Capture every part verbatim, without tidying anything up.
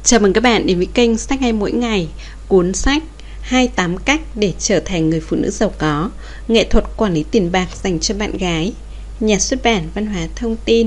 Chào mừng các bạn đến với kênh Sách Hay Mỗi Ngày, cuốn sách hai mươi tám cách để trở thành người phụ nữ giàu có, nghệ thuật quản lý tiền bạc dành cho bạn gái, nhà xuất bản Văn hóa Thông tin.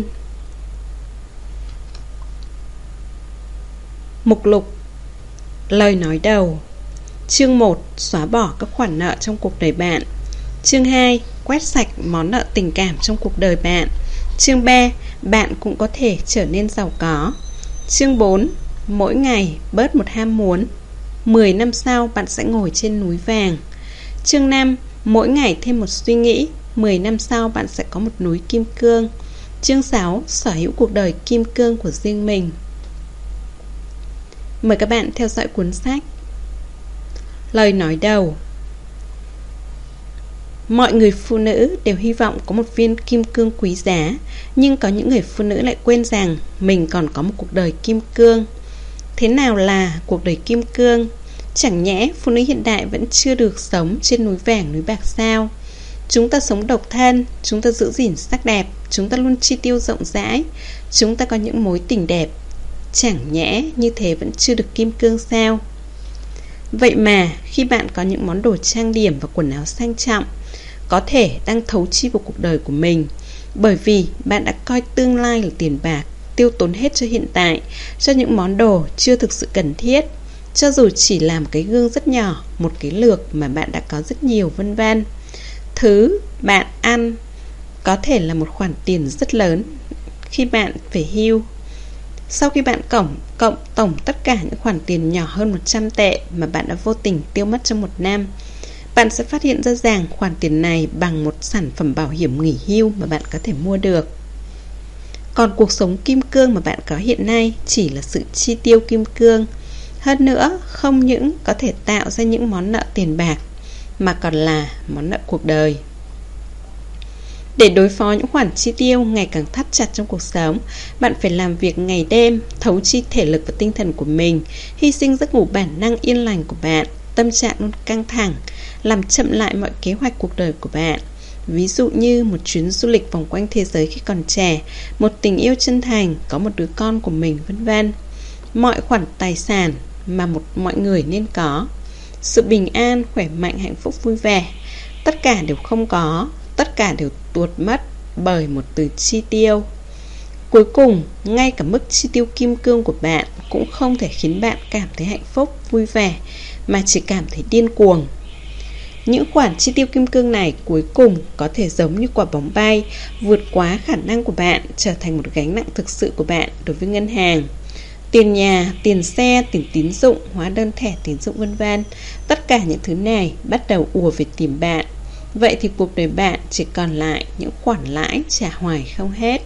Mục lục: lời nói đầu. Chương một: xóa bỏ các khoản nợ trong cuộc đời bạn. Chương hai: quét sạch món nợ tình cảm trong cuộc đời bạn. Chương ba: bạn cũng có thể trở nên giàu có. Chương bốn: mỗi ngày bớt một ham muốn, mười năm sau bạn sẽ ngồi trên núi vàng. Chương năm: mỗi ngày thêm một suy nghĩ, mười năm sau bạn sẽ có một núi kim cương. Chương sáu: sở hữu cuộc đời kim cương của riêng mình. Mời các bạn theo dõi cuốn sách. Lời nói đầu. Mọi người phụ nữ đều hy vọng có một viên kim cương quý giá, nhưng có những người phụ nữ lại quên rằng mình còn có một cuộc đời kim cương. Thế nào là cuộc đời kim cương? Chẳng nhẽ phụ nữ hiện đại vẫn chưa được sống trên núi vàng núi bạc sao? Chúng ta sống độc thân, chúng ta giữ gìn sắc đẹp, chúng ta luôn chi tiêu rộng rãi, chúng ta có những mối tình đẹp. Chẳng nhẽ như thế vẫn chưa được kim cương sao? Vậy mà khi bạn có những món đồ trang điểm và quần áo sang trọng, có thể đang thấu chi vào cuộc đời của mình, bởi vì bạn đã coi tương lai là tiền bạc, tiêu tốn hết cho hiện tại, cho những món đồ chưa thực sự cần thiết, cho dù chỉ làm cái gương rất nhỏ, một cái lược mà bạn đã có rất nhiều, vân vân. Thứ bạn ăn có thể là một khoản tiền rất lớn khi bạn về hưu. Sau khi bạn cộng, cộng tổng tất cả những khoản tiền nhỏ hơn một trăm tệ mà bạn đã vô tình tiêu mất trong một năm, bạn sẽ phát hiện ra rằng khoản tiền này bằng một sản phẩm bảo hiểm nghỉ hưu mà bạn có thể mua được. Còn cuộc sống kim cương mà bạn có hiện nay chỉ là sự chi tiêu kim cương. Hơn nữa, không những có thể tạo ra những món nợ tiền bạc, mà còn là món nợ cuộc đời. Để đối phó những khoản chi tiêu ngày càng thắt chặt trong cuộc sống, bạn phải làm việc ngày đêm, thấu chi thể lực và tinh thần của mình, hy sinh giấc ngủ bản năng yên lành của bạn, tâm trạng luôn căng thẳng, làm chậm lại mọi kế hoạch cuộc đời của bạn. Ví dụ như một chuyến du lịch vòng quanh thế giới khi còn trẻ, một tình yêu chân thành, có một đứa con của mình, vân vân. Mọi khoản tài sản mà một mọi người nên có, sự bình an, khỏe mạnh, hạnh phúc, vui vẻ, tất cả đều không có, tất cả đều tuột mất bởi một từ chi tiêu. Cuối cùng, ngay cả mức chi tiêu kim cương của bạn cũng không thể khiến bạn cảm thấy hạnh phúc, vui vẻ, mà chỉ cảm thấy điên cuồng. Những khoản chi tiêu kim cương này cuối cùng có thể giống như quả bóng bay, vượt quá khả năng của bạn, trở thành một gánh nặng thực sự của bạn đối với ngân hàng. Tiền nhà, tiền xe, tiền tín dụng, hóa đơn thẻ tín dụng, vân vân. Tất cả những thứ này bắt đầu ùa về tìm bạn. Vậy thì cuộc đời bạn chỉ còn lại những khoản lãi trả hoài không hết.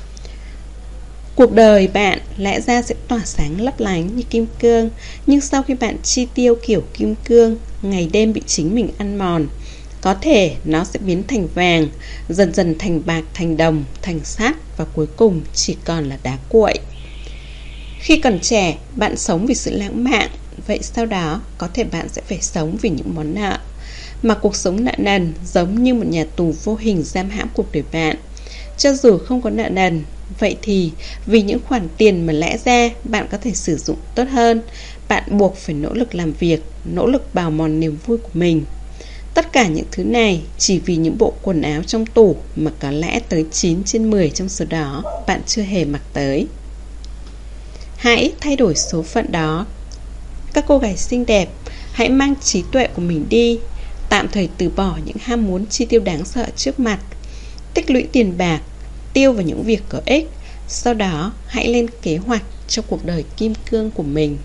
Cuộc đời bạn lẽ ra sẽ tỏa sáng lấp lánh như kim cương, nhưng sau khi bạn chi tiêu kiểu kim cương, ngày đêm bị chính mình ăn mòn, có thể nó sẽ biến thành vàng, dần dần thành bạc, thành đồng, thành sắt, và cuối cùng chỉ còn là đá cuội. Khi còn trẻ, bạn sống vì sự lãng mạn, vậy sau đó có thể bạn sẽ phải sống vì những món nợ. Mà cuộc sống nợ nần giống như một nhà tù vô hình giam hãm cuộc đời bạn. Cho dù không có nợ nần, vậy thì vì những khoản tiền mà lẽ ra bạn có thể sử dụng tốt hơn, bạn buộc phải nỗ lực làm việc, nỗ lực bào mòn niềm vui của mình. Tất cả những thứ này chỉ vì những bộ quần áo trong tủ mà có lẽ tới chín trên mười trong số đó bạn chưa hề mặc tới. Hãy thay đổi số phận đó. Các cô gái xinh đẹp, hãy mang trí tuệ của mình đi, tạm thời từ bỏ những ham muốn chi tiêu đáng sợ trước mặt, tích lũy tiền bạc, tiêu vào những việc có ích. Sau đó hãy lên kế hoạch cho cuộc đời kim cương của mình.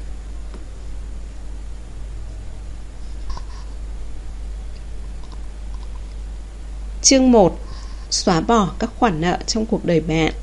Chương một: xóa bỏ các khoản nợ trong cuộc đời bạn.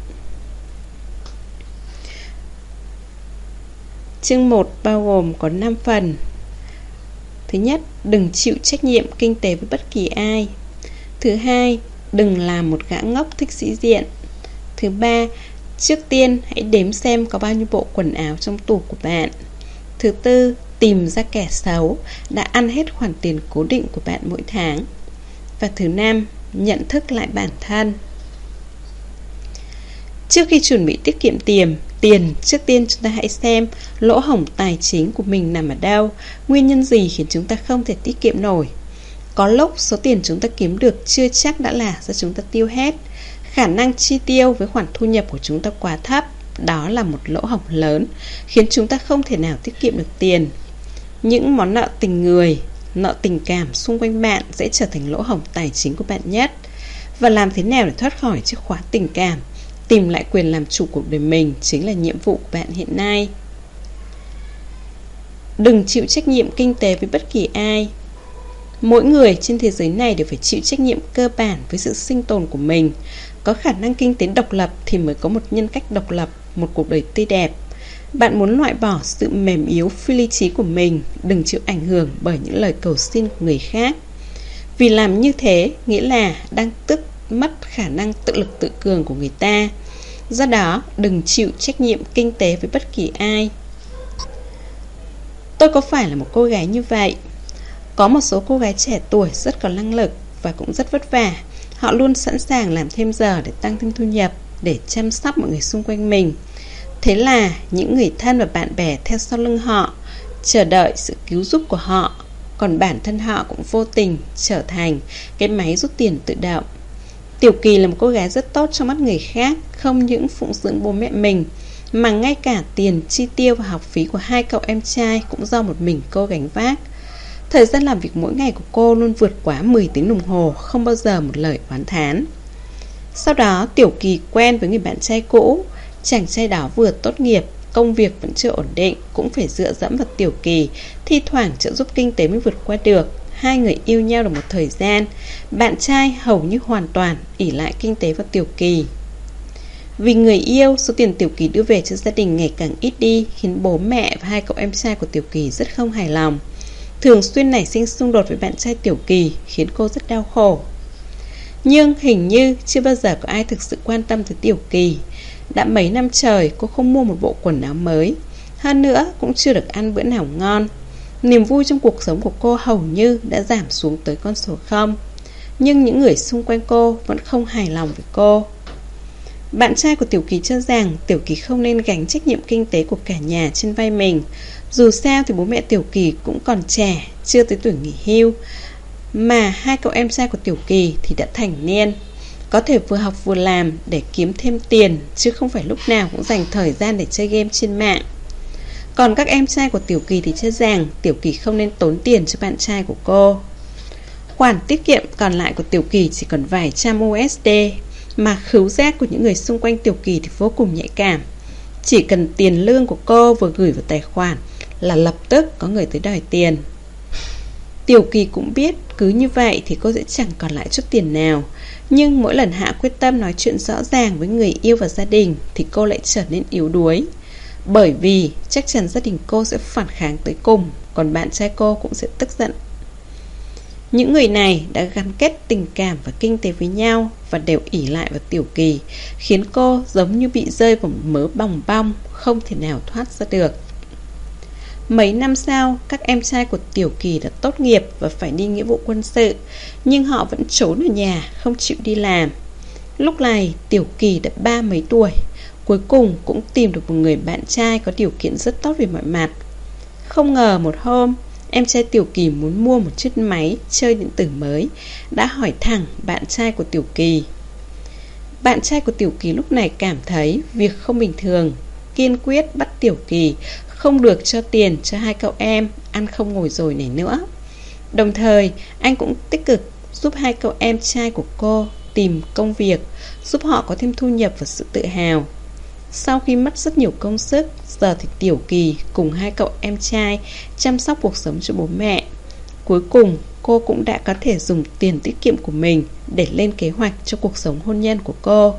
Chương một bao gồm có năm phần. Thứ nhất, đừng chịu trách nhiệm kinh tế với bất kỳ ai. Thứ hai, đừng làm một gã ngốc thích sĩ diện. Thứ ba, trước tiên hãy đếm xem có bao nhiêu bộ quần áo trong tủ của bạn. Thứ tư, tìm ra kẻ xấu đã ăn hết khoản tiền cố định của bạn mỗi tháng. Và thứ năm, nhận thức lại bản thân. Trước khi chuẩn bị tiết kiệm tiền, tiền, trước tiên chúng ta hãy xem lỗ hổng tài chính của mình nằm ở đâu, nguyên nhân gì khiến chúng ta không thể tiết kiệm nổi. Có lúc số tiền chúng ta kiếm được chưa chắc đã là do chúng ta tiêu hết. Khả năng chi tiêu với khoản thu nhập của chúng ta quá thấp, đó là một lỗ hổng lớn, khiến chúng ta không thể nào tiết kiệm được tiền. Những món nợ tình người, nợ tình cảm xung quanh bạn sẽ trở thành lỗ hổng tài chính của bạn nhất. Và làm thế nào để thoát khỏi chiếc khóa tình cảm, tìm lại quyền làm chủ cuộc đời mình chính là nhiệm vụ của bạn hiện nay. Đừng chịu trách nhiệm kinh tế với bất kỳ ai. Mỗi người trên thế giới này đều phải chịu trách nhiệm cơ bản với sự sinh tồn của mình. Có khả năng kinh tế độc lập thì mới có một nhân cách độc lập, một cuộc đời tươi đẹp. Bạn muốn loại bỏ sự mềm yếu phi lý trí của mình, đừng chịu ảnh hưởng bởi những lời cầu xin của người khác. Vì làm như thế nghĩa là đang tước mất khả năng tự lực tự cường của người ta. Do đó, đừng chịu trách nhiệm kinh tế với bất kỳ ai. Tôi có phải là một cô gái như vậy? Có một số cô gái trẻ tuổi rất có năng lực và cũng rất vất vả. Họ luôn sẵn sàng làm thêm giờ để tăng thêm thu nhập, để chăm sóc mọi người xung quanh mình. Thế là những người thân và bạn bè theo sau lưng họ, chờ đợi sự cứu giúp của họ. Còn bản thân họ cũng vô tình trở thành cái máy rút tiền tự động. Tiểu Kỳ là một cô gái rất tốt trong mắt người khác, không những phụng dưỡng bố mẹ mình, mà ngay cả tiền chi tiêu và học phí của hai cậu em trai cũng do một mình cô gánh vác. Thời gian làm việc mỗi ngày của cô luôn vượt quá mười tiếng đồng hồ, không bao giờ một lời oán thán. Sau đó Tiểu Kỳ quen với người bạn trai cũ. Chàng trai đó vừa tốt nghiệp, công việc vẫn chưa ổn định, cũng phải dựa dẫm vào Tiểu Kỳ, thi thoảng trợ giúp kinh tế mới vượt qua được. Hai người yêu nhau được một thời gian, bạn trai hầu như hoàn toàn ỷ lại kinh tế vào Tiểu Kỳ. Vì người yêu, số tiền Tiểu Kỳ đưa về cho gia đình ngày càng ít đi, khiến bố mẹ và hai cậu em trai của Tiểu Kỳ rất không hài lòng. Thường xuyên nảy sinh xung đột với bạn trai Tiểu Kỳ, khiến cô rất đau khổ. Nhưng hình như chưa bao giờ có ai thực sự quan tâm tới Tiểu Kỳ. Đã mấy năm trời cô không mua một bộ quần áo mới, hơn nữa cũng chưa được ăn bữa nào ngon. Niềm vui trong cuộc sống của cô hầu như đã giảm xuống tới con số không. Nhưng những người xung quanh cô vẫn không hài lòng với cô. Bạn trai của Tiểu Kỳ cho rằng Tiểu Kỳ không nên gánh trách nhiệm kinh tế của cả nhà trên vai mình. Dù sao thì bố mẹ Tiểu Kỳ cũng còn trẻ, chưa tới tuổi nghỉ hưu, mà hai cậu em trai của Tiểu Kỳ thì đã thành niên, có thể vừa học vừa làm để kiếm thêm tiền, chứ không phải lúc nào cũng dành thời gian để chơi game trên mạng. Còn các em trai của Tiểu Kỳ thì cho rằng Tiểu Kỳ không nên tốn tiền cho bạn trai của cô. Khoản tiết kiệm còn lại của Tiểu Kỳ chỉ còn vài trăm u ét đê, mà khứu giác của những người xung quanh Tiểu Kỳ thì vô cùng nhạy cảm. Chỉ cần tiền lương của cô vừa gửi vào tài khoản là lập tức có người tới đòi tiền. Tiểu Kỳ cũng biết cứ như vậy thì cô sẽ chẳng còn lại chút tiền nào. Nhưng mỗi lần hạ quyết tâm nói chuyện rõ ràng với người yêu và gia đình thì cô lại trở nên yếu đuối. Bởi vì chắc chắn gia đình cô sẽ phản kháng tới cùng, còn bạn trai cô cũng sẽ tức giận. Những người này đã gắn kết tình cảm và kinh tế với nhau và đều ỷ lại vào Tiểu Kỳ, khiến cô giống như bị rơi vào một mớ bòng bong, không thể nào thoát ra được. Mấy năm sau, các em trai của Tiểu Kỳ đã tốt nghiệp và phải đi nghĩa vụ quân sự, nhưng họ vẫn trốn ở nhà, không chịu đi làm. Lúc này Tiểu Kỳ đã ba mấy tuổi, cuối cùng cũng tìm được một người bạn trai có điều kiện rất tốt về mọi mặt. Không ngờ một hôm, em trai Tiểu Kỳ muốn mua một chiếc máy chơi điện tử mới, đã hỏi thẳng bạn trai của Tiểu Kỳ. Bạn trai của Tiểu Kỳ lúc này cảm thấy việc không bình thường, kiên quyết bắt Tiểu Kỳ không được cho tiền cho hai cậu em ăn không ngồi rồi này nữa. Đồng thời anh cũng tích cực giúp hai cậu em trai của cô tìm công việc, giúp họ có thêm thu nhập và sự tự hào. Sau khi mất rất nhiều công sức, giờ thì Tiểu Kỳ cùng hai cậu em trai chăm sóc cuộc sống cho bố mẹ. Cuối cùng cô cũng đã có thể dùng tiền tiết kiệm của mình để lên kế hoạch cho cuộc sống hôn nhân của cô.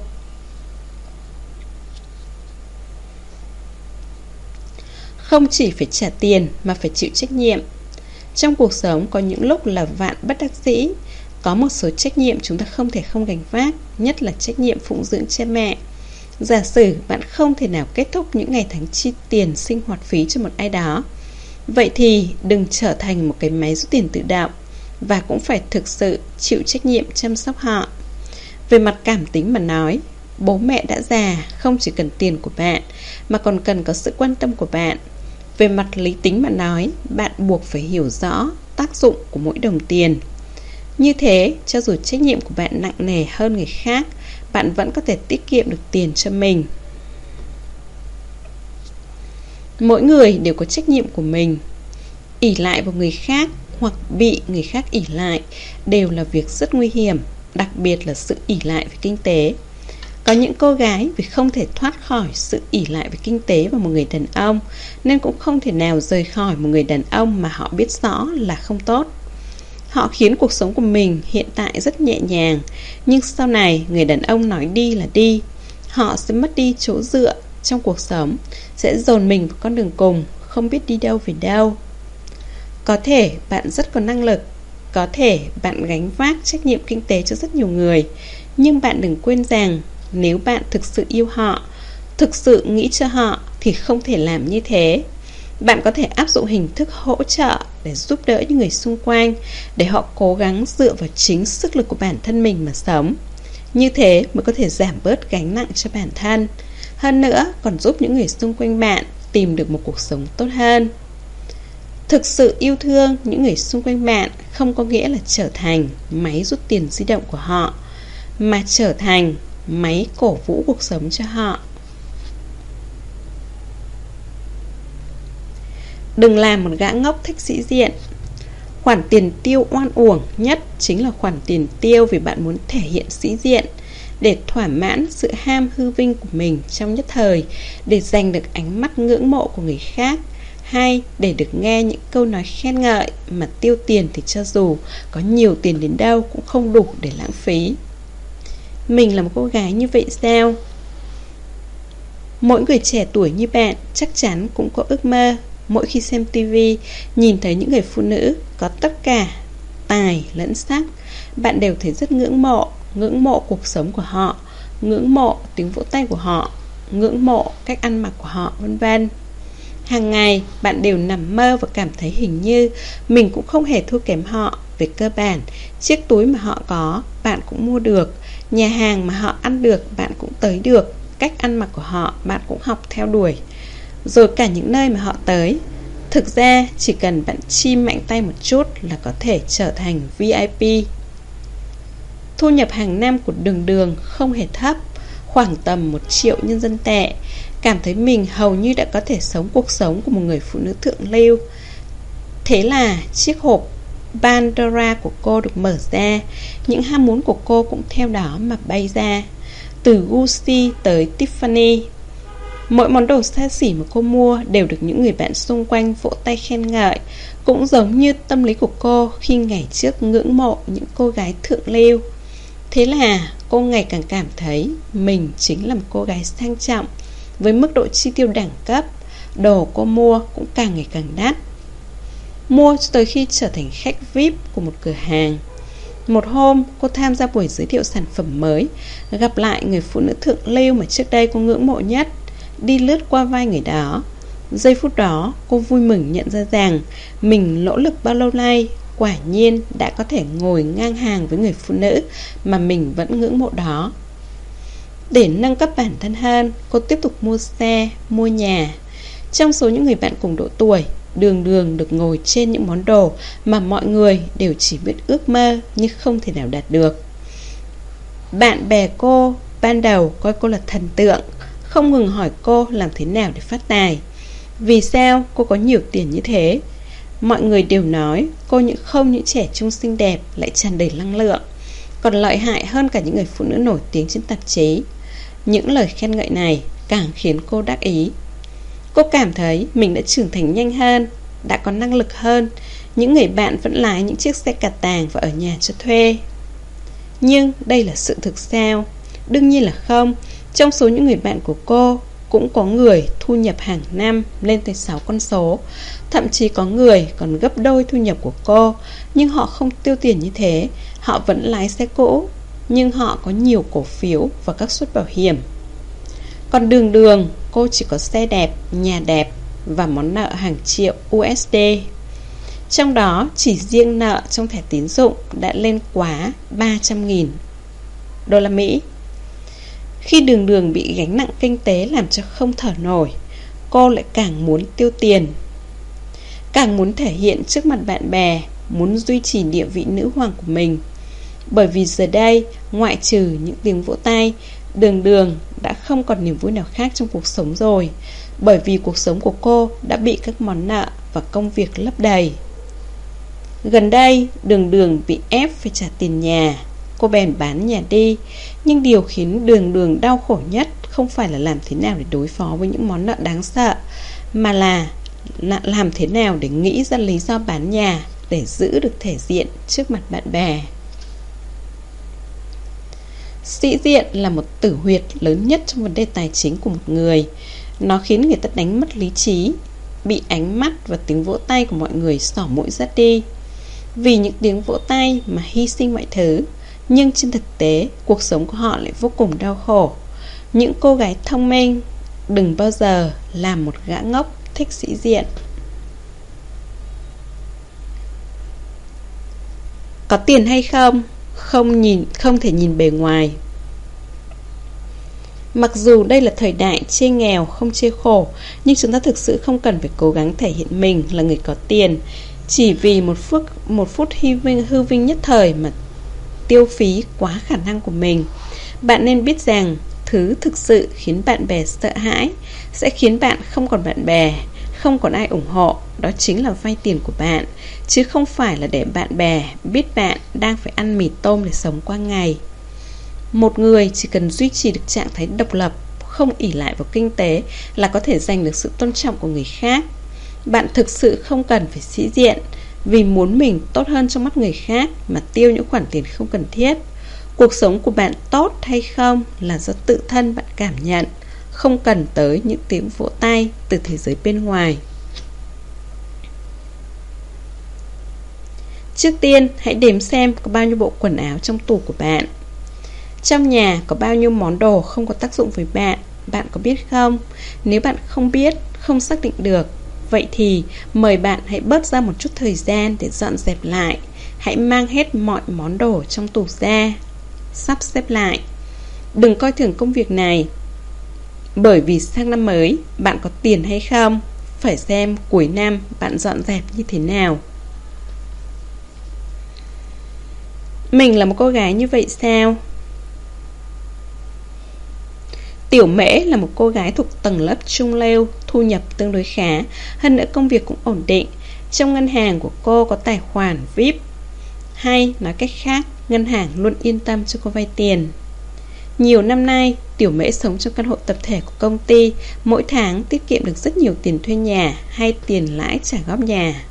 Không chỉ phải trả tiền mà phải chịu trách nhiệm. Trong cuộc sống có những lúc là vạn bất đắc dĩ. Có một số trách nhiệm chúng ta không thể không gánh vác, nhất là trách nhiệm phụng dưỡng cha mẹ. Giả sử bạn không thể nào kết thúc những ngày tháng chi tiền sinh hoạt phí cho một ai đó, vậy thì đừng trở thành một cái máy rút tiền tự động, và cũng phải thực sự chịu trách nhiệm chăm sóc họ. Về mặt cảm tính mà nói, Bố mẹ đã già không chỉ cần tiền của bạn mà còn cần có sự quan tâm của bạn. Về mặt lý tính mà nói, bạn buộc phải hiểu rõ tác dụng của mỗi đồng tiền. Như thế, cho dù trách nhiệm của bạn nặng nề hơn người khác, bạn vẫn có thể tiết kiệm được tiền cho mình. Mỗi người đều có trách nhiệm của mình. Ỷ lại vào người khác hoặc bị người khác ỷ lại đều là việc rất nguy hiểm, đặc biệt là sự ỷ lại về kinh tế. Có những cô gái vì không thể thoát khỏi sự ỷ lại về kinh tế vào một người đàn ông nên cũng không thể nào rời khỏi một người đàn ông mà họ biết rõ là không tốt. Họ khiến cuộc sống của mình hiện tại rất nhẹ nhàng, nhưng sau này người đàn ông nói đi là đi. Họ sẽ mất đi chỗ dựa trong cuộc sống, sẽ dồn mình vào con đường cùng, không biết đi đâu về đâu. Có thể bạn rất có năng lực, có thể bạn gánh vác trách nhiệm kinh tế cho rất nhiều người, nhưng bạn đừng quên rằng nếu bạn thực sự yêu họ, thực sự nghĩ cho họ thì không thể làm như thế. Bạn có thể áp dụng hình thức hỗ trợ để giúp đỡ những người xung quanh, để họ cố gắng dựa vào chính sức lực của bản thân mình mà sống. Như thế mới có thể giảm bớt gánh nặng cho bản thân. Hơn nữa còn giúp những người xung quanh bạn tìm được một cuộc sống tốt hơn. Thực sự yêu thương những người xung quanh bạn không có nghĩa là trở thành máy rút tiền di động của họ, mà trở thành máy cổ vũ cuộc sống cho họ. Đừng làm một gã ngốc thích sĩ diện. Khoản tiền tiêu oan uổng nhất chính là khoản tiền tiêu vì bạn muốn thể hiện sĩ diện, để thỏa mãn sự ham hư vinh của mình trong nhất thời, để giành được ánh mắt ngưỡng mộ của người khác, hay để được nghe những câu nói khen ngợi mà tiêu tiền thì cho dù có nhiều tiền đến đâu cũng không đủ để lãng phí. Mình là một cô gái như vậy sao? Mỗi người trẻ tuổi như bạn chắc chắn cũng có ước mơ. Mỗi khi xem tivi, nhìn thấy những người phụ nữ có tất cả tài lẫn sắc, bạn đều thấy rất ngưỡng mộ. Ngưỡng mộ cuộc sống của họ, ngưỡng mộ tiếng vỗ tay của họ, ngưỡng mộ cách ăn mặc của họ, vân vân. Hàng ngày bạn đều nằm mơ và cảm thấy hình như mình cũng không hề thua kém họ. Về cơ bản, chiếc túi mà họ có bạn cũng mua được, nhà hàng mà họ ăn được bạn cũng tới được, cách ăn mặc của họ bạn cũng học theo đuổi, rồi cả những nơi mà họ tới. Thực ra chỉ cần bạn chi mạnh tay một chút là có thể trở thành vi ai pi. Thu nhập hàng năm của Đường Đường không hề thấp, khoảng tầm một triệu nhân dân tệ. Cảm thấy mình hầu như đã có thể sống cuộc sống của một người phụ nữ thượng lưu. Thế là chiếc hộp Pandora của cô được mở ra. Những ham muốn của cô cũng theo đó mà bay ra. Từ Gucci tới Tiffany, mỗi món đồ xa xỉ mà cô mua đều được những người bạn xung quanh vỗ tay khen ngợi. Cũng giống như tâm lý của cô khi ngày trước ngưỡng mộ những cô gái thượng lưu. Thế là cô ngày càng cảm thấy mình chính là một cô gái sang trọng, với mức độ chi tiêu đẳng cấp. Đồ cô mua cũng càng ngày càng đắt, mua cho tới khi trở thành khách vi ai pi của một cửa hàng. Một hôm cô tham gia buổi giới thiệu sản phẩm mới, gặp lại người phụ nữ thượng lưu mà trước đây cô ngưỡng mộ nhất, đi lướt qua vai người đó. Giây phút đó cô vui mừng nhận ra rằng mình nỗ lực bao lâu nay quả nhiên đã có thể ngồi ngang hàng với người phụ nữ mà mình vẫn ngưỡng mộ đó. Để nâng cấp bản thân hơn, cô tiếp tục mua xe, mua nhà. Trong số những người bạn cùng độ tuổi, Đường Đường được ngồi trên những món đồ mà mọi người đều chỉ biết ước mơ nhưng không thể nào đạt được. Bạn bè cô ban đầu coi cô là thần tượng, không ngừng hỏi cô làm thế nào để phát tài. Vì sao cô có nhiều tiền như thế? Mọi người đều nói cô những không những trẻ trung xinh đẹp lại tràn đầy năng lượng, còn lợi hại hơn cả những người phụ nữ nổi tiếng trên tạp chí. Những lời khen ngợi này càng khiến cô đắc ý. Cô cảm thấy mình đã trưởng thành nhanh hơn, đã có năng lực hơn. Những người bạn vẫn lái những chiếc xe cà tàng và ở nhà cho thuê. Nhưng đây là sự thực sao? Đương nhiên là không. Trong số những người bạn của cô cũng có người thu nhập hàng năm lên tới sáu con số. Thậm chí có người còn gấp đôi thu nhập của cô. Nhưng họ không tiêu tiền như thế. Họ vẫn lái xe cũ, nhưng họ có nhiều cổ phiếu và các suất bảo hiểm. Còn Đường Đường, cô chỉ có xe đẹp, nhà đẹp và món nợ hàng triệu u ét đê. Trong đó chỉ riêng nợ trong thẻ tín dụng đã lên quá ba trăm nghìn đô la Mỹ. Khi Đường Đường bị gánh nặng kinh tế làm cho không thở nổi, cô lại càng muốn tiêu tiền, càng muốn thể hiện trước mặt bạn bè, muốn duy trì địa vị nữ hoàng của mình. Bởi vì giờ đây, ngoại trừ những tiếng vỗ tay, Đường Đường đã không còn niềm vui nào khác trong cuộc sống rồi. Bởi vì cuộc sống của cô đã bị các món nợ và công việc lấp đầy. Gần đây, Đường Đường bị ép phải trả tiền nhà. Cô bèn bán nhà đi. Nhưng điều khiến Đường Đường đau khổ nhất không phải là làm thế nào để đối phó với những món nợ đáng sợ, mà là làm thế nào để nghĩ ra lý do bán nhà để giữ được thể diện trước mặt bạn bè. Sĩ diện là một tử huyệt lớn nhất trong vấn đề tài chính của một người. Nó khiến người ta đánh mất lý trí, bị ánh mắt và tiếng vỗ tay của mọi người xỏ mũi dắt đi. Vì những tiếng vỗ tay mà hy sinh mọi thứ. Nhưng trên thực tế, cuộc sống của họ lại vô cùng đau khổ. Những cô gái thông minh đừng bao giờ làm một gã ngốc thích sĩ diện. Có tiền hay không? Không nhìn, không thể nhìn bề ngoài. Mặc dù đây là thời đại chê nghèo không chê khổ, nhưng chúng ta thực sự không cần phải cố gắng thể hiện mình là người có tiền chỉ vì một phút, một phút hư vinh, hư vinh nhất thời mà tiêu phí quá khả năng của mình. Bạn nên biết rằng thứ thực sự khiến bạn bè sợ hãi sẽ khiến bạn không còn bạn bè, không còn ai ủng hộ. Đó chính là vay tiền của bạn, chứ không phải là để bạn bè biết bạn đang phải ăn mì tôm để sống qua ngày. Một người chỉ cần duy trì được trạng thái độc lập, không ỷ lại vào kinh tế là có thể giành được sự tôn trọng của người khác. Bạn thực sự không cần phải sĩ diện vì muốn mình tốt hơn trong mắt người khác mà tiêu những khoản tiền không cần thiết. Cuộc sống của bạn tốt hay không là do tự thân bạn cảm nhận, không cần tới những tiếng vỗ tay từ thế giới bên ngoài. Trước tiên, hãy đếm xem có bao nhiêu bộ quần áo trong tủ của bạn. Trong nhà có bao nhiêu món đồ không có tác dụng với bạn, bạn có biết không? Nếu bạn không biết, không xác định được, vậy thì mời bạn hãy bớt ra một chút thời gian để dọn dẹp lại. Hãy mang hết mọi món đồ trong tủ ra, sắp xếp lại. Đừng coi thường công việc này, bởi vì sang năm mới bạn có tiền hay không, phải xem cuối năm bạn dọn dẹp như thế nào. Mình là một cô gái như vậy sao? Tiểu Mễ là một cô gái thuộc tầng lớp trung lưu, thu nhập tương đối khá, hơn nữa công việc cũng ổn định. Trong ngân hàng của cô có tài khoản vê i pê, hay nói cách khác, ngân hàng luôn yên tâm cho cô vay tiền. Nhiều năm nay, Tiểu Mễ sống trong căn hộ tập thể của công ty, mỗi tháng tiết kiệm được rất nhiều tiền thuê nhà hay tiền lãi trả góp nhà.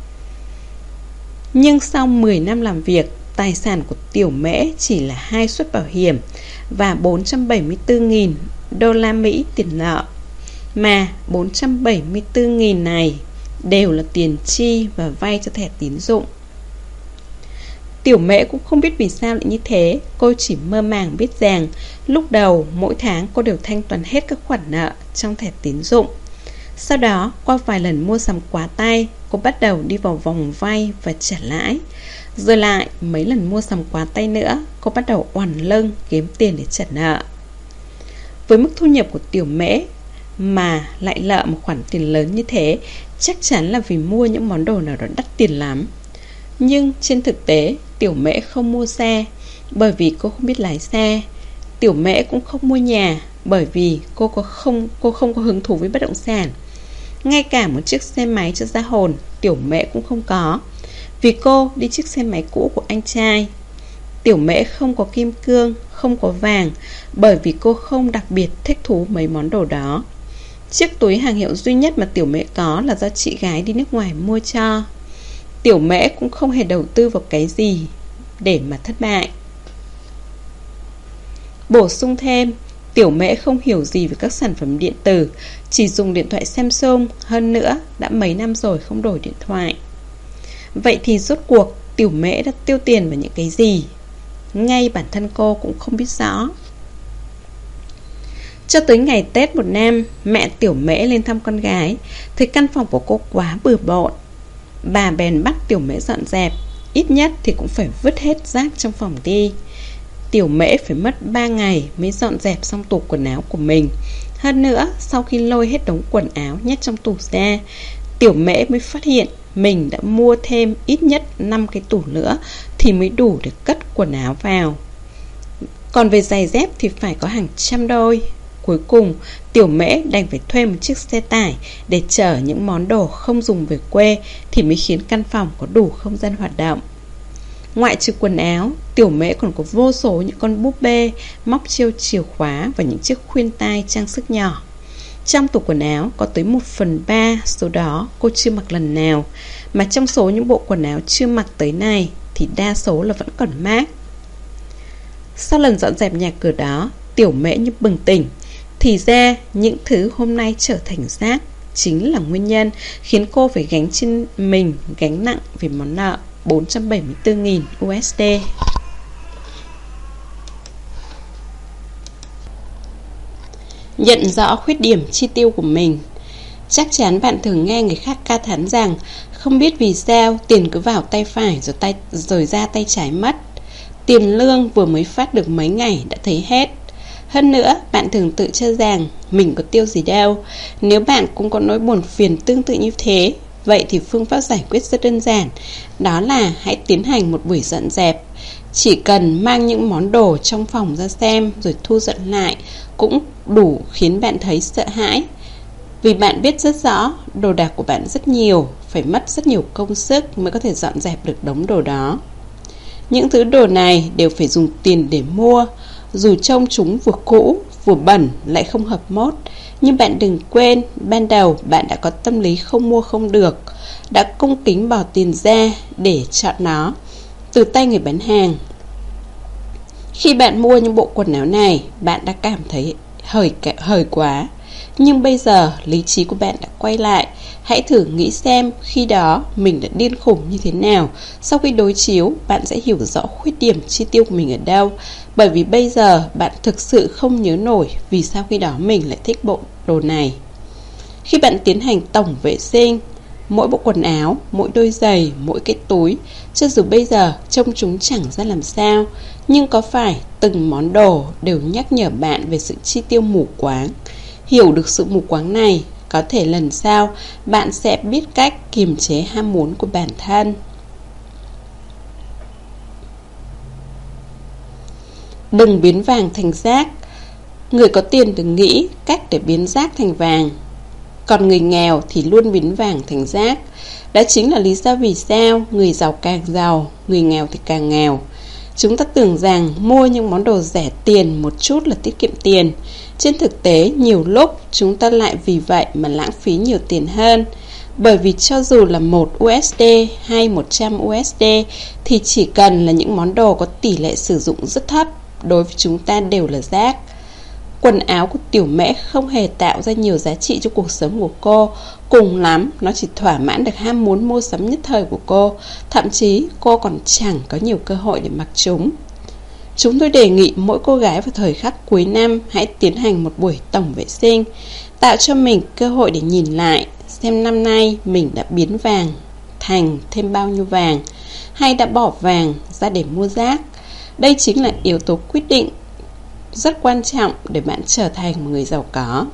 Nhưng sau mười năm làm việc, tài sản của Tiểu Mễ chỉ là hai suất bảo hiểm và bốn trăm bảy mươi tư nghìn đô la Mỹ tiền nợ. Mà bốn trăm bảy mươi tư nghìn này đều là tiền chi và vay cho thẻ tín dụng. Tiểu Mễ cũng không biết vì sao lại như thế. Cô chỉ mơ màng biết rằng lúc đầu mỗi tháng cô đều thanh toán hết các khoản nợ trong thẻ tín dụng. Sau đó qua vài lần mua sắm quá tay, cô bắt đầu đi vào vòng vay và trả lãi. Rồi lại mấy lần mua sắm quá tay nữa, cô bắt đầu oằn lưng kiếm tiền để trả nợ. Với mức thu nhập của Tiểu Mễ mà lại nợ một khoản tiền lớn như thế, chắc chắn là vì mua những món đồ nào đó đắt tiền lắm. Nhưng trên thực tế, Tiểu Mễ không mua xe bởi vì cô không biết lái xe. Tiểu Mễ cũng không mua nhà bởi vì cô, có không, cô không có hứng thú với bất động sản. Ngay cả một chiếc xe máy cho ra hồn, Tiểu Mễ cũng không có, vì cô đi chiếc xe máy cũ của anh trai. Tiểu Mễ không có kim cương, không có vàng, bởi vì cô không đặc biệt thích thú mấy món đồ đó. Chiếc túi hàng hiệu duy nhất mà Tiểu Mễ có là do chị gái đi nước ngoài mua cho. Tiểu Mễ cũng không hề đầu tư vào cái gì để mà thất bại. Bổ sung thêm, Tiểu Mễ không hiểu gì về các sản phẩm điện tử, chỉ dùng điện thoại Samsung, hơn nữa đã mấy năm rồi không đổi điện thoại. Vậy thì rốt cuộc Tiểu Mễ đã tiêu tiền vào những cái gì? Ngay bản thân cô cũng không biết rõ. Cho tới ngày Tết một năm, mẹ Tiểu Mễ lên thăm con gái, thấy căn phòng của cô quá bừa bộn. Bà bèn bắt Tiểu Mễ dọn dẹp, ít nhất thì cũng phải vứt hết rác trong phòng đi. Tiểu Mễ phải mất ba ngày mới dọn dẹp xong tủ quần áo của mình. Hơn nữa, sau khi lôi hết đống quần áo nhét trong tủ ra, Tiểu Mễ mới phát hiện mình đã mua thêm ít nhất năm cái tủ nữa thì mới đủ để cất quần áo vào. Còn về giày dép thì phải có hàng trăm đôi. Cuối cùng, Tiểu Mễ đành phải thuê một chiếc xe tải để chở những món đồ không dùng về quê thì mới khiến căn phòng có đủ không gian hoạt động. Ngoại trừ quần áo, Tiểu Mễ còn có vô số những con búp bê, móc treo chìa khóa và những chiếc khuyên tai trang sức nhỏ. Trong tủ quần áo có tới một phần ba số đó cô chưa mặc lần nào, mà trong số những bộ quần áo chưa mặc tới này thì đa số là vẫn còn mát. Sau lần dọn dẹp nhà cửa đó, Tiểu Mễ như bừng tỉnh. Thì ra những thứ hôm nay trở thành rác chính là nguyên nhân khiến cô phải gánh trên mình gánh nặng về món nợ bốn trăm bảy mươi tư nghìn u ét đê. Nhận rõ khuyết điểm chi tiêu của mình. Chắc chắn bạn thường nghe người khác ca thán rằng không biết vì sao tiền cứ vào tay phải rồi, tay, rồi ra tay trái mất. Tiền lương vừa mới phát được mấy ngày đã thấy hết. Hơn nữa, bạn thường tự cho rằng mình có tiêu gì đâu. Nếu bạn cũng có nỗi buồn phiền tương tự như thế, vậy thì phương pháp giải quyết rất đơn giản. Đó là hãy tiến hành một buổi dọn dẹp. Chỉ cần mang những món đồ trong phòng ra xem rồi thu dọn lại cũng đủ khiến bạn thấy sợ hãi. Vì bạn biết rất rõ đồ đạc của bạn rất nhiều, phải mất rất nhiều công sức mới có thể dọn dẹp được đống đồ đó. Những thứ đồ này đều phải dùng tiền để mua. Dù trông chúng vừa cũ, vừa bẩn, lại không hợp mốt, nhưng bạn đừng quên, ban đầu bạn đã có tâm lý không mua không được, đã cung kính bỏ tiền ra để chọn nó từ tay người bán hàng. Khi bạn mua những bộ quần áo này, bạn đã cảm thấy hời, hời quá. Nhưng bây giờ lý trí của bạn đã quay lại. Hãy thử nghĩ xem khi đó mình đã điên khủng như thế nào. Sau khi đối chiếu, bạn sẽ hiểu rõ khuyết điểm chi tiêu của mình ở đâu. Bởi vì bây giờ bạn thực sự không nhớ nổi vì sao khi đó mình lại thích bộ đồ này. Khi bạn tiến hành tổng vệ sinh, mỗi bộ quần áo, mỗi đôi giày, mỗi cái túi, cho dù bây giờ trông chúng chẳng ra làm sao, nhưng có phải từng món đồ đều nhắc nhở bạn về sự chi tiêu mù quáng. Hiểu được sự mù quáng này, có thể lần sau bạn sẽ biết cách kiềm chế ham muốn của bản thân. Đừng biến vàng thành rác. Người có tiền đừng nghĩ cách để biến rác thành vàng, còn người nghèo thì luôn biến vàng thành rác. Đó chính là lý do vì sao người giàu càng giàu, người nghèo thì càng nghèo. Chúng ta tưởng rằng mua những món đồ rẻ tiền một chút là tiết kiệm tiền. Trên thực tế, nhiều lúc chúng ta lại vì vậy mà lãng phí nhiều tiền hơn. Bởi vì cho dù là một u ét đê hay một trăm u ét đê thì chỉ cần là những món đồ có tỷ lệ sử dụng rất thấp, đối với chúng ta đều là rác. Quần áo của Tiểu Mễ không hề tạo ra nhiều giá trị cho cuộc sống của cô. Cùng lắm, nó chỉ thỏa mãn được ham muốn mua sắm nhất thời của cô. Thậm chí, cô còn chẳng có nhiều cơ hội để mặc chúng. Chúng tôi đề nghị mỗi cô gái vào thời khắc cuối năm hãy tiến hành một buổi tổng vệ sinh, tạo cho mình cơ hội để nhìn lại xem năm nay mình đã biến vàng thành thêm bao nhiêu vàng, hay đã bỏ vàng ra để mua rác. Đây chính là yếu tố quyết định rất quan trọng để bạn trở thành một người giàu có.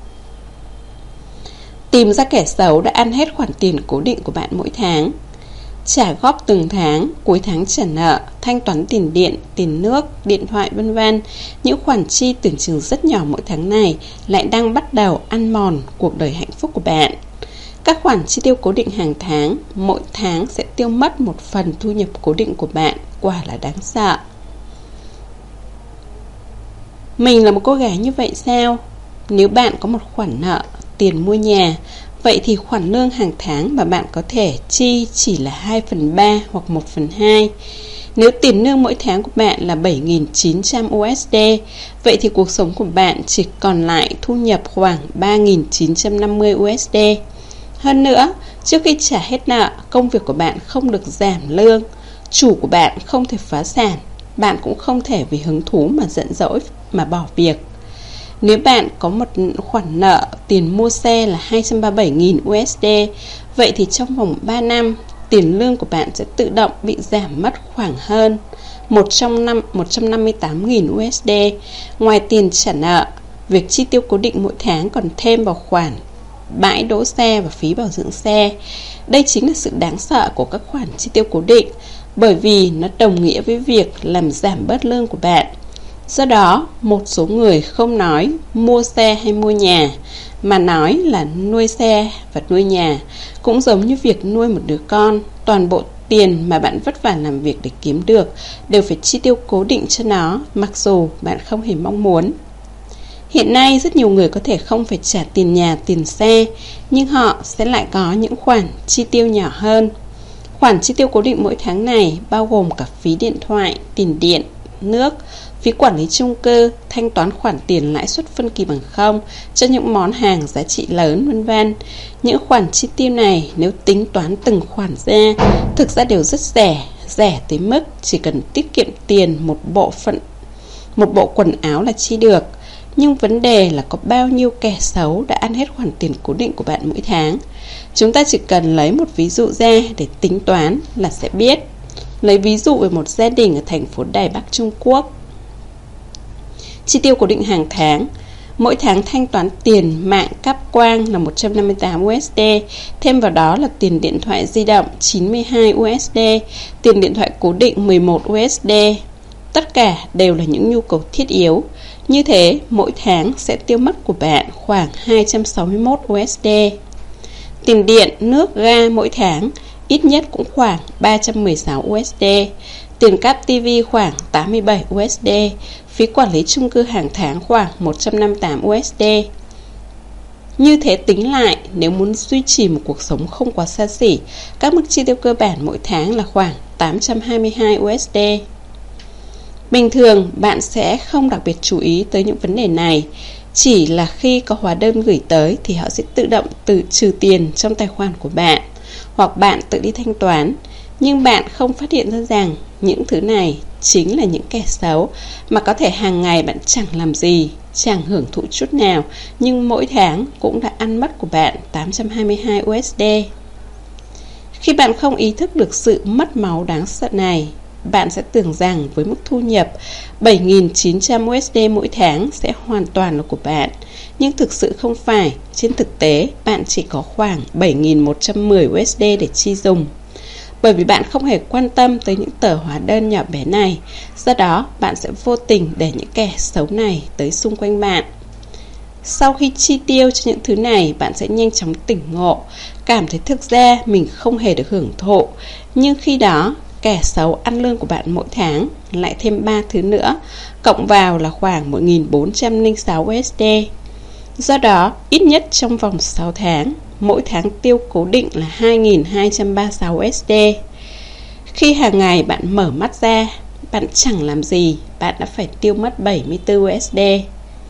Tìm ra kẻ xấu đã ăn hết khoản tiền cố định của bạn mỗi tháng. Trả góp từng tháng, cuối tháng trả nợ, thanh toán tiền điện, tiền nước, điện thoại vân vân. Những khoản chi tưởng chừng rất nhỏ mỗi tháng này lại đang bắt đầu ăn mòn cuộc đời hạnh phúc của bạn. Các khoản chi tiêu cố định hàng tháng, mỗi tháng sẽ tiêu mất một phần thu nhập cố định của bạn, quả là đáng sợ. Mình là một cô gái như vậy sao? Nếu bạn có một khoản nợ, tiền mua nhà, vậy thì khoản lương hàng tháng mà bạn có thể chi chỉ là hai phần ba hoặc một phần hai. Nếu tiền lương mỗi tháng của bạn là bảy nghìn chín trăm u ét đê, vậy thì cuộc sống của bạn chỉ còn lại thu nhập khoảng ba nghìn chín trăm năm mươi u ét đê. Hơn nữa, trước khi trả hết nợ, công việc của bạn không được giảm lương, chủ của bạn không thể phá sản, bạn cũng không thể vì hứng thú mà giận dỗi mà bỏ việc. Nếu bạn có một khoản nợ tiền mua xe là hai trăm ba mươi bảy nghìn u ét đê, vậy thì trong vòng ba năm, tiền lương của bạn sẽ tự động bị giảm mất khoảng hơn một trăm năm mươi tám nghìn u ét đê. Ngoài tiền trả nợ, việc chi tiêu cố định mỗi tháng còn thêm vào khoản bãi đỗ xe và phí bảo dưỡng xe. Đây chính là sự đáng sợ của các khoản chi tiêu cố định, bởi vì nó đồng nghĩa với việc làm giảm bớt lương của bạn. Do đó, một số người không nói mua xe hay mua nhà, mà nói là nuôi xe và nuôi nhà. Cũng giống như việc nuôi một đứa con, toàn bộ tiền mà bạn vất vả làm việc để kiếm được đều phải chi tiêu cố định cho nó, mặc dù bạn không hề mong muốn. Hiện nay rất nhiều người có thể không phải trả tiền nhà, tiền xe, nhưng họ sẽ lại có những khoản chi tiêu nhỏ hơn. Khoản chi tiêu cố định mỗi tháng này bao gồm cả phí điện thoại, tiền điện, nước, phí quản lý chung cư, thanh toán khoản tiền lãi suất phân kỳ bằng không cho những món hàng giá trị lớn, vân vân. Những khoản chi tiêu này nếu tính toán từng khoản ra, thực ra đều rất rẻ, rẻ tới mức chỉ cần tiết kiệm tiền một bộ phận, một bộ quần áo là chi được. Nhưng vấn đề là có bao nhiêu kẻ xấu đã ăn hết khoản tiền cố định của bạn mỗi tháng. Chúng ta chỉ cần lấy một ví dụ ra để tính toán là sẽ biết. Lấy ví dụ về một gia đình ở thành phố Đài Bắc, Trung Quốc. Chi tiêu cố định hàng tháng, mỗi tháng thanh toán tiền mạng cáp quang là một trăm năm mươi tám u ét đê, thêm vào đó là tiền điện thoại di động chín mươi hai u ét đê, tiền điện thoại cố định mười một u ét đê. Tất cả đều là những nhu cầu thiết yếu. Như thế, mỗi tháng sẽ tiêu mất của bạn khoảng hai trăm sáu mươi mốt u ét đê. Tiền điện, nước, ga mỗi tháng ít nhất cũng khoảng ba trăm mười sáu u ét đê. Tiền cáp ti vi khoảng tám mươi bảy u ét đê. Phí quản lý chung cư hàng tháng khoảng một trăm năm mươi tám u ét đê. Như thế tính lại, nếu muốn duy trì một cuộc sống không quá xa xỉ, các mức chi tiêu cơ bản mỗi tháng là khoảng tám trăm hai mươi hai u ét đê. Bình thường, bạn sẽ không đặc biệt chú ý tới những vấn đề này. Chỉ là khi có hóa đơn gửi tới thì họ sẽ tự động tự trừ tiền trong tài khoản của bạn, hoặc bạn tự đi thanh toán. Nhưng bạn không phát hiện ra rằng những thứ này chính là những kẻ xấu mà có thể hàng ngày bạn chẳng làm gì, chẳng hưởng thụ chút nào, nhưng mỗi tháng cũng đã ăn mất của bạn tám trăm hai mươi hai u ét đê. Khi bạn không ý thức được sự mất máu đáng sợ này, bạn sẽ tưởng rằng với mức thu nhập bảy nghìn chín trăm u ét đê mỗi tháng sẽ hoàn toàn là của bạn. Nhưng thực sự không phải. Trên thực tế, bạn chỉ có khoảng bảy nghìn một trăm mười u ét đê để chi dùng. Bởi vì bạn không hề quan tâm tới những tờ hóa đơn nhỏ bé này, do đó bạn sẽ vô tình để những kẻ xấu này tới xung quanh bạn. Sau khi chi tiêu cho những thứ này, bạn sẽ nhanh chóng tỉnh ngộ, cảm thấy thực ra mình không hề được hưởng thụ. Nhưng khi đó, kẻ xấu ăn lương của bạn mỗi tháng lại thêm ba thứ nữa, cộng vào là khoảng một nghìn bốn trăm lẻ sáu u ét đê. Do đó, ít nhất trong vòng sáu tháng, mỗi tháng tiêu cố định là hai nghìn hai trăm ba mươi sáu u ét đê. Khi hàng ngày bạn mở mắt ra, bạn chẳng làm gì, bạn đã phải tiêu mất bảy mươi tư u ét đê.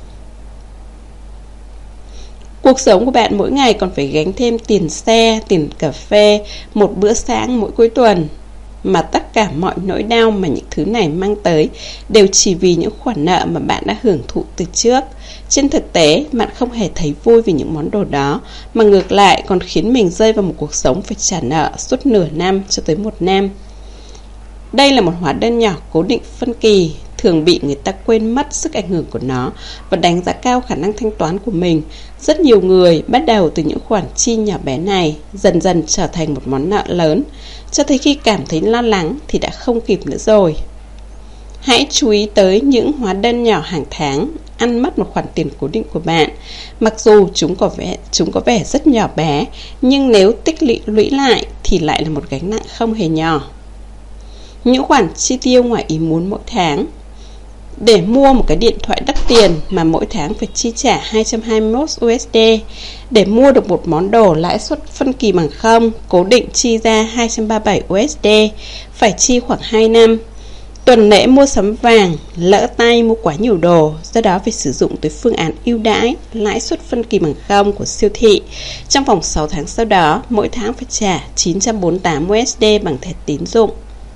Cuộc sống của bạn mỗi ngày còn phải gánh thêm tiền xe, tiền cà phê, một bữa sáng mỗi cuối tuần. Mà tất cả mọi nỗi đau mà những thứ này mang tới đều chỉ vì những khoản nợ mà bạn đã hưởng thụ từ trước. Trên thực tế, bạn không hề thấy vui vì những món đồ đó, mà ngược lại còn khiến mình rơi vào một cuộc sống phải trả nợ suốt nửa năm cho tới một năm. Đây là một hóa đơn nhỏ cố định phân kỳ, thường bị người ta quên mất sức ảnh hưởng của nó và đánh giá cao khả năng thanh toán của mình. Rất nhiều người bắt đầu từ những khoản chi nhỏ bé này, dần dần trở thành một món nợ lớn, cho tới khi cảm thấy lo lắng thì đã không kịp nữa rồi. Hãy chú ý tới những hóa đơn nhỏ hàng tháng ăn mất một khoản tiền cố định của bạn. Mặc dù chúng có vẻ, chúng có vẻ rất nhỏ bé, nhưng nếu tích lũy lũy lại thì lại là một gánh nặng không hề nhỏ. Những khoản chi tiêu ngoài ý muốn mỗi tháng. Để mua một cái điện thoại đắt tiền mà mỗi tháng phải chi trả hai trăm hai mươi mốt u ét đê. Để mua được một món đồ lãi suất phân kỳ bằng không, cố định chi ra hai trăm ba mươi bảy u ét đê, phải chi khoảng hai năm. Tuần lễ mua sắm vàng, lỡ tay mua quá nhiều đồ, do đó phải sử dụng tới phương án ưu đãi lãi suất phân kỳ bằng không của siêu thị. Trong vòng sáu tháng sau đó, mỗi tháng phải trả chín trăm bốn mươi tám u ét đê bằng thẻ tín dụng.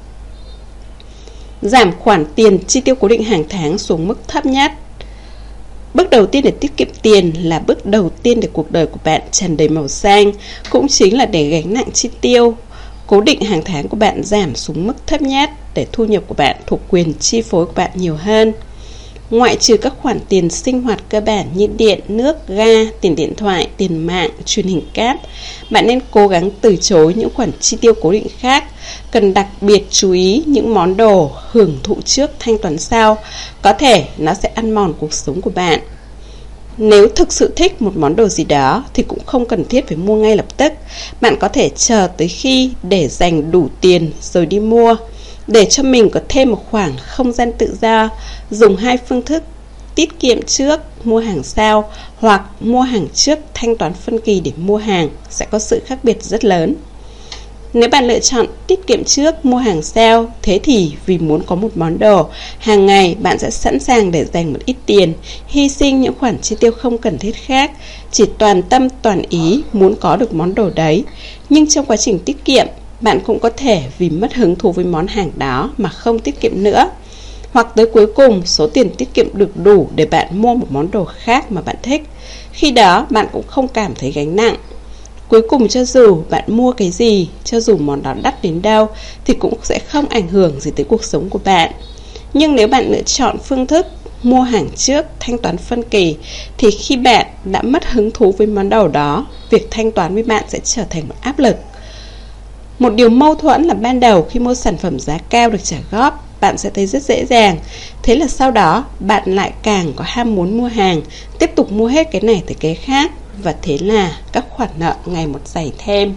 Giảm khoản tiền chi tiêu cố định hàng tháng xuống mức thấp nhất. Bước đầu tiên để tiết kiệm tiền là bước đầu tiên để cuộc đời của bạn tràn đầy màu xanh, cũng chính là để gánh nặng chi tiêu cố định hàng tháng của bạn giảm xuống mức thấp nhất. để thu nhập của bạn thuộc quyền chi phối của bạn nhiều hơn. Ngoại trừ các khoản tiền sinh hoạt cơ bản như điện, nước, ga, tiền điện thoại, tiền mạng, truyền hình cáp, bạn nên cố gắng từ chối những khoản chi tiêu cố định khác. Cần đặc biệt chú ý những món đồ hưởng thụ trước thanh toán sau, có thể nó sẽ ăn mòn cuộc sống của bạn. Nếu thực sự thích một món đồ gì đó thì cũng không cần thiết phải mua ngay lập tức. Bạn có thể chờ tới khi để dành đủ tiền rồi đi mua, để cho mình có thêm một khoảng không gian tự do. Dùng hai phương thức tiết kiệm trước, mua hàng sau, hoặc mua hàng trước, thanh toán phân kỳ để mua hàng sẽ có sự khác biệt rất lớn. Nếu bạn lựa chọn tiết kiệm trước, mua hàng sau, thế thì vì muốn có một món đồ, hàng ngày bạn sẽ sẵn sàng để dành một ít tiền, hy sinh những khoản chi tiêu không cần thiết khác, chỉ toàn tâm toàn ý muốn có được món đồ đấy. Nhưng trong quá trình tiết kiệm, bạn cũng có thể vì mất hứng thú với món hàng đó mà không tiết kiệm nữa. Hoặc tới cuối cùng, số tiền tiết kiệm được đủ để bạn mua một món đồ khác mà bạn thích. Khi đó, bạn cũng không cảm thấy gánh nặng. Cuối cùng, cho dù bạn mua cái gì, cho dù món đó đắt đến đâu, thì cũng sẽ không ảnh hưởng gì tới cuộc sống của bạn. Nhưng nếu bạn lựa chọn phương thức mua hàng trước, thanh toán phân kỳ, thì khi bạn đã mất hứng thú với món đồ đó, việc thanh toán với bạn sẽ trở thành một áp lực. Một điều mâu thuẫn là ban đầu khi mua sản phẩm giá cao được trả góp, bạn sẽ thấy rất dễ dàng. Thế là sau đó bạn lại càng có ham muốn mua hàng, tiếp tục mua hết cái này tới cái khác, và thế là các khoản nợ ngày một dày thêm.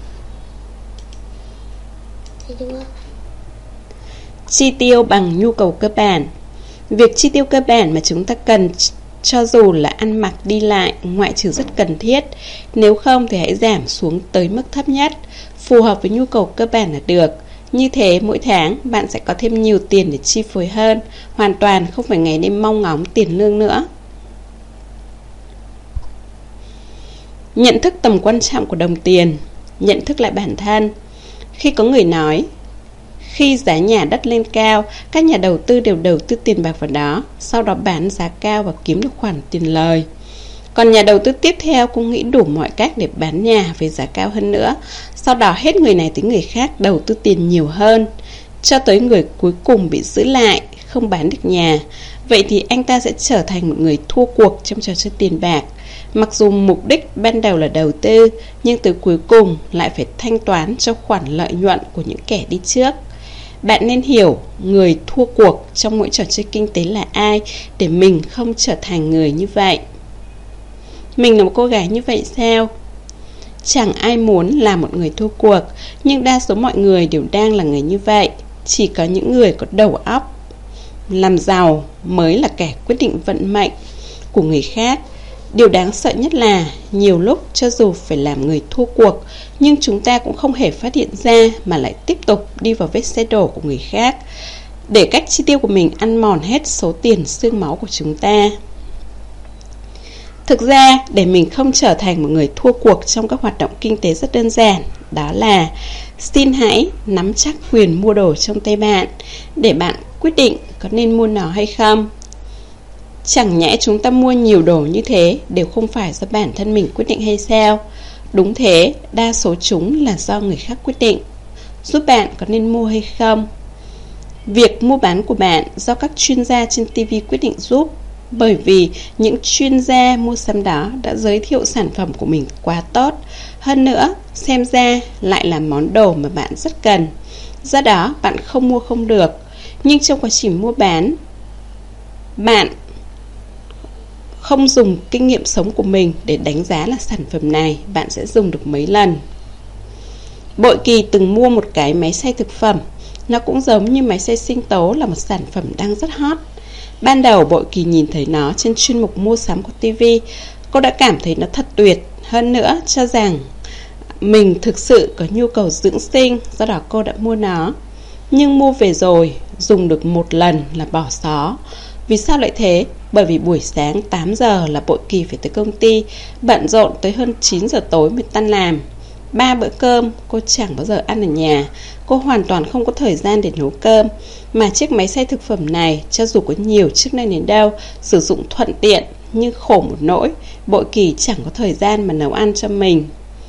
Chi tiêu bằng nhu cầu cơ bản. Việc chi tiêu cơ bản mà chúng ta cần, cho dù là ăn mặc đi lại, ngoại trừ rất cần thiết. Nếu không thì hãy giảm xuống tới mức thấp nhất, phù hợp với nhu cầu cơ bản là được. Như thế mỗi tháng bạn sẽ có thêm nhiều tiền để chi phối hơn, hoàn toàn không phải ngày đêm mong ngóng tiền lương nữa. Nhận thức tầm quan trọng của đồng tiền. Nhận thức lại bản thân. Khi có người nói, khi giá nhà đất lên cao, các nhà đầu tư đều đầu tư tiền bạc vào đó, sau đó bán giá cao và kiếm được khoản tiền lời. Còn nhà đầu tư tiếp theo cũng nghĩ đủ mọi cách để bán nhà với giá cao hơn nữa, sau đó hết người này tới người khác đầu tư tiền nhiều hơn, cho tới người cuối cùng bị giữ lại, không bán được nhà. Vậy thì anh ta sẽ trở thành một người thua cuộc trong trò chơi tiền bạc. Mặc dù mục đích ban đầu là đầu tư, nhưng tới cuối cùng lại phải thanh toán cho khoản lợi nhuận của những kẻ đi trước. Bạn nên hiểu người thua cuộc trong mỗi trò chơi kinh tế là ai, để mình không trở thành người như vậy. Mình là một cô gái như vậy sao? Chẳng ai muốn là một người thua cuộc, nhưng đa số mọi người đều đang là người như vậy. Chỉ có những người có đầu óc làm giàu mới là kẻ quyết định vận mệnh của người khác. Điều đáng sợ nhất là nhiều lúc cho dù phải làm người thua cuộc, nhưng chúng ta cũng không hề phát hiện ra, mà lại tiếp tục đi vào vết xe đổ của người khác, để cách chi tiêu của mình ăn mòn hết số tiền xương máu của chúng ta. Thực ra, để mình không trở thành một người thua cuộc trong các hoạt động kinh tế rất đơn giản. Đó là xin hãy nắm chắc quyền mua đồ trong tay bạn, để bạn quyết định có nên mua nó hay không. Chẳng nhẽ chúng ta mua nhiều đồ như thế đều không phải do bản thân mình quyết định hay sao? Đúng thế, đa số chúng là do người khác quyết định. Giúp bạn có nên mua hay không? Việc mua bán của bạn do các chuyên gia trên ti vi quyết định giúp, bởi vì những chuyên gia mua sắm đó đã giới thiệu sản phẩm của mình quá tốt. Hơn nữa, xem ra lại là món đồ mà bạn rất cần. Do đó, bạn không mua không được. Nhưng trong quá trình mua bán, bạn không dùng kinh nghiệm sống của mình để đánh giá là sản phẩm này bạn sẽ dùng được mấy lần. Bội Kỳ từng mua một cái máy xay thực phẩm. Nó cũng giống như máy xay sinh tố, là một sản phẩm đang rất hot. Ban đầu Bội Kỳ nhìn thấy nó trên chuyên mục mua sắm của ti vi, cô đã cảm thấy nó thật tuyệt. Hơn nữa cho rằng mình thực sự có nhu cầu dưỡng sinh, do đó cô đã mua nó. Nhưng mua về rồi, dùng được một lần là bỏ xó. Vì sao lại thế? Bởi vì buổi sáng tám giờ là Bội Kỳ phải tới công ty, bận rộn tới hơn chín giờ tối mới tan làm. Ba bữa cơm cô chẳng bao giờ ăn ở nhà. Cô hoàn toàn không có thời gian để nấu cơm. Mà chiếc máy xay thực phẩm này, cho dù có nhiều chức năng đến đâu, sử dụng thuận tiện, nhưng khổ một nỗi Bội Kỳ chẳng có thời gian mà nấu ăn cho mình.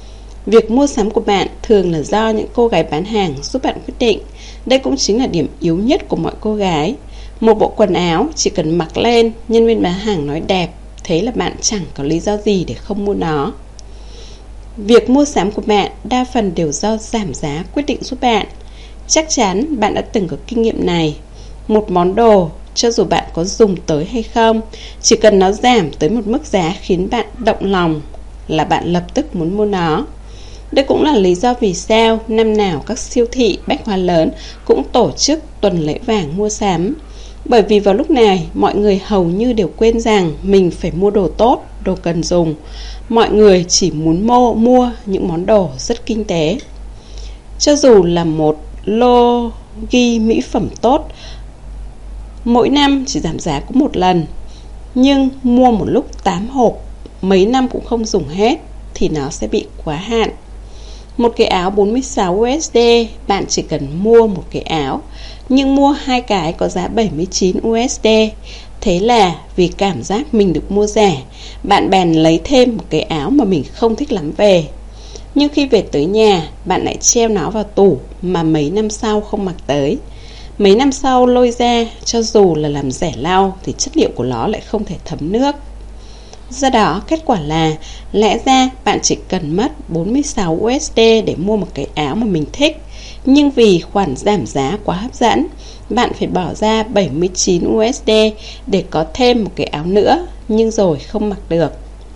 Việc mua sắm của bạn thường là do những cô gái bán hàng giúp bạn quyết định. Đây cũng chính là điểm yếu nhất của mọi cô gái. Một bộ quần áo chỉ cần mặc lên, nhân viên bán hàng nói đẹp, thế là bạn chẳng có lý do gì để không mua nó. Việc mua sắm của bạn đa phần đều do giảm giá quyết định giúp bạn. Chắc chắn bạn đã từng có kinh nghiệm này. Một món đồ, cho dù bạn có dùng tới hay không, chỉ cần nó giảm tới một mức giá khiến bạn động lòng là bạn lập tức muốn mua nó. Đây cũng là lý do vì sao năm nào các siêu thị, bách hóa lớn cũng tổ chức tuần lễ vàng mua sắm. Bởi vì vào lúc này, mọi người hầu như đều quên rằng mình phải mua đồ tốt, đồ cần dùng. Mọi người chỉ muốn mua, mua những món đồ rất kinh tế. Cho dù là một lô ghi mỹ phẩm tốt, mỗi năm chỉ giảm giá có một lần, nhưng mua một lúc tám hộp, mấy năm cũng không dùng hết, thì nó sẽ bị quá hạn. Một cái áo bốn mươi sáu u ét đê, bạn chỉ cần mua một cái áo, nhưng mua hai cái có giá bảy mươi chín u ét đê. Thế là vì cảm giác mình được mua rẻ, bạn bèn lấy thêm một cái áo mà mình không thích lắm về. Nhưng khi về tới nhà, bạn lại treo nó vào tủ mà mấy năm sau không mặc tới. Mấy năm sau lôi ra, cho dù là làm rẻ lau thì chất liệu của nó lại không thể thấm nước. Do đó, kết quả là lẽ ra bạn chỉ cần mất bốn mươi sáu u ét đê để mua một cái áo mà mình thích, nhưng vì khoản giảm giá quá hấp dẫn, bạn phải bỏ ra bảy mươi chín u ét đê để có thêm một cái áo nữa, nhưng rồi không mặc được.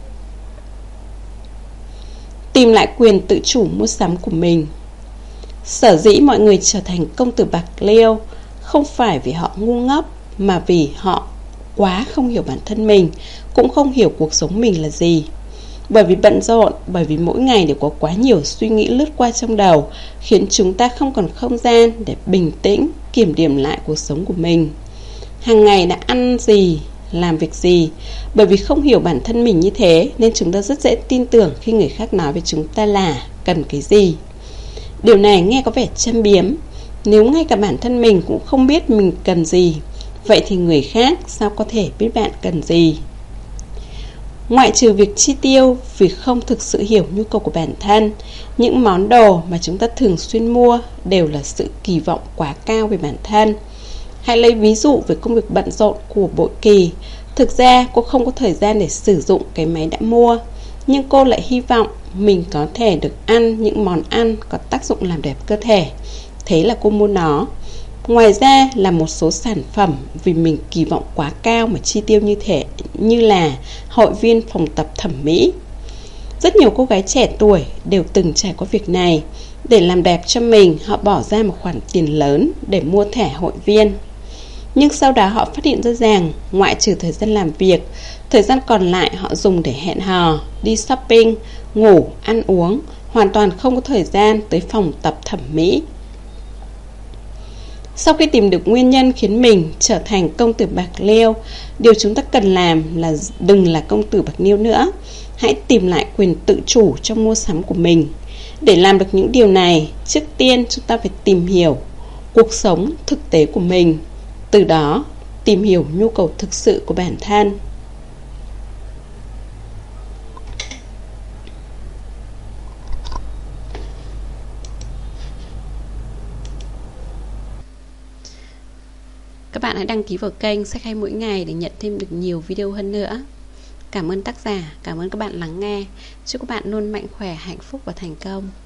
Tìm lại quyền tự chủ mua sắm của mình. Sở dĩ mọi người trở thành công tử bạc liêu không phải vì họ ngu ngốc, mà vì họ quá không hiểu bản thân mình, cũng không hiểu cuộc sống mình là gì. Bởi vì bận rộn, bởi vì mỗi ngày đều có quá nhiều suy nghĩ lướt qua trong đầu, khiến chúng ta không còn không gian để bình tĩnh, kiểm điểm lại cuộc sống của mình. Hàng ngày đã ăn gì, làm việc gì. Bởi vì không hiểu bản thân mình như thế, nên chúng ta rất dễ tin tưởng khi người khác nói với chúng ta là cần cái gì. Điều này nghe có vẻ châm biếm. Nếu ngay cả bản thân mình cũng không biết mình cần gì, vậy thì người khác sao có thể biết bạn cần gì? Ngoại trừ việc chi tiêu vì không thực sự hiểu nhu cầu của bản thân, những món đồ mà chúng ta thường xuyên mua đều là sự kỳ vọng quá cao về bản thân. Hãy lấy ví dụ về công việc bận rộn của Bội Kỳ. Thực ra cô không có thời gian để sử dụng cái máy đã mua, nhưng cô lại hy vọng mình có thể được ăn những món ăn có tác dụng làm đẹp cơ thể. Thế là cô mua nó. Ngoài ra là một số sản phẩm vì mình kỳ vọng quá cao mà chi tiêu như thế, như là hội viên phòng tập thẩm mỹ. Rất nhiều cô gái trẻ tuổi đều từng trải qua việc này. Để làm đẹp cho mình, họ bỏ ra một khoản tiền lớn để mua thẻ hội viên. Nhưng sau đó họ phát hiện ra rằng ngoại trừ thời gian làm việc, thời gian còn lại họ dùng để hẹn hò, đi shopping, ngủ, ăn uống, hoàn toàn không có thời gian tới phòng tập thẩm mỹ. Sau khi tìm được nguyên nhân khiến mình trở thành công tử bạc liêu, điều chúng ta cần làm là đừng là công tử bạc liêu nữa. Hãy tìm lại quyền tự chủ trong mua sắm của mình. Để làm được những điều này, trước tiên chúng ta phải tìm hiểu cuộc sống thực tế của mình. Từ đó, tìm hiểu nhu cầu thực sự của bản thân. Các bạn hãy đăng ký vào kênh Sách Hay Mỗi Ngày để nhận thêm được nhiều video hơn nữa. Cảm ơn tác giả, cảm ơn các bạn lắng nghe. Chúc các bạn luôn mạnh khỏe, hạnh phúc và thành công.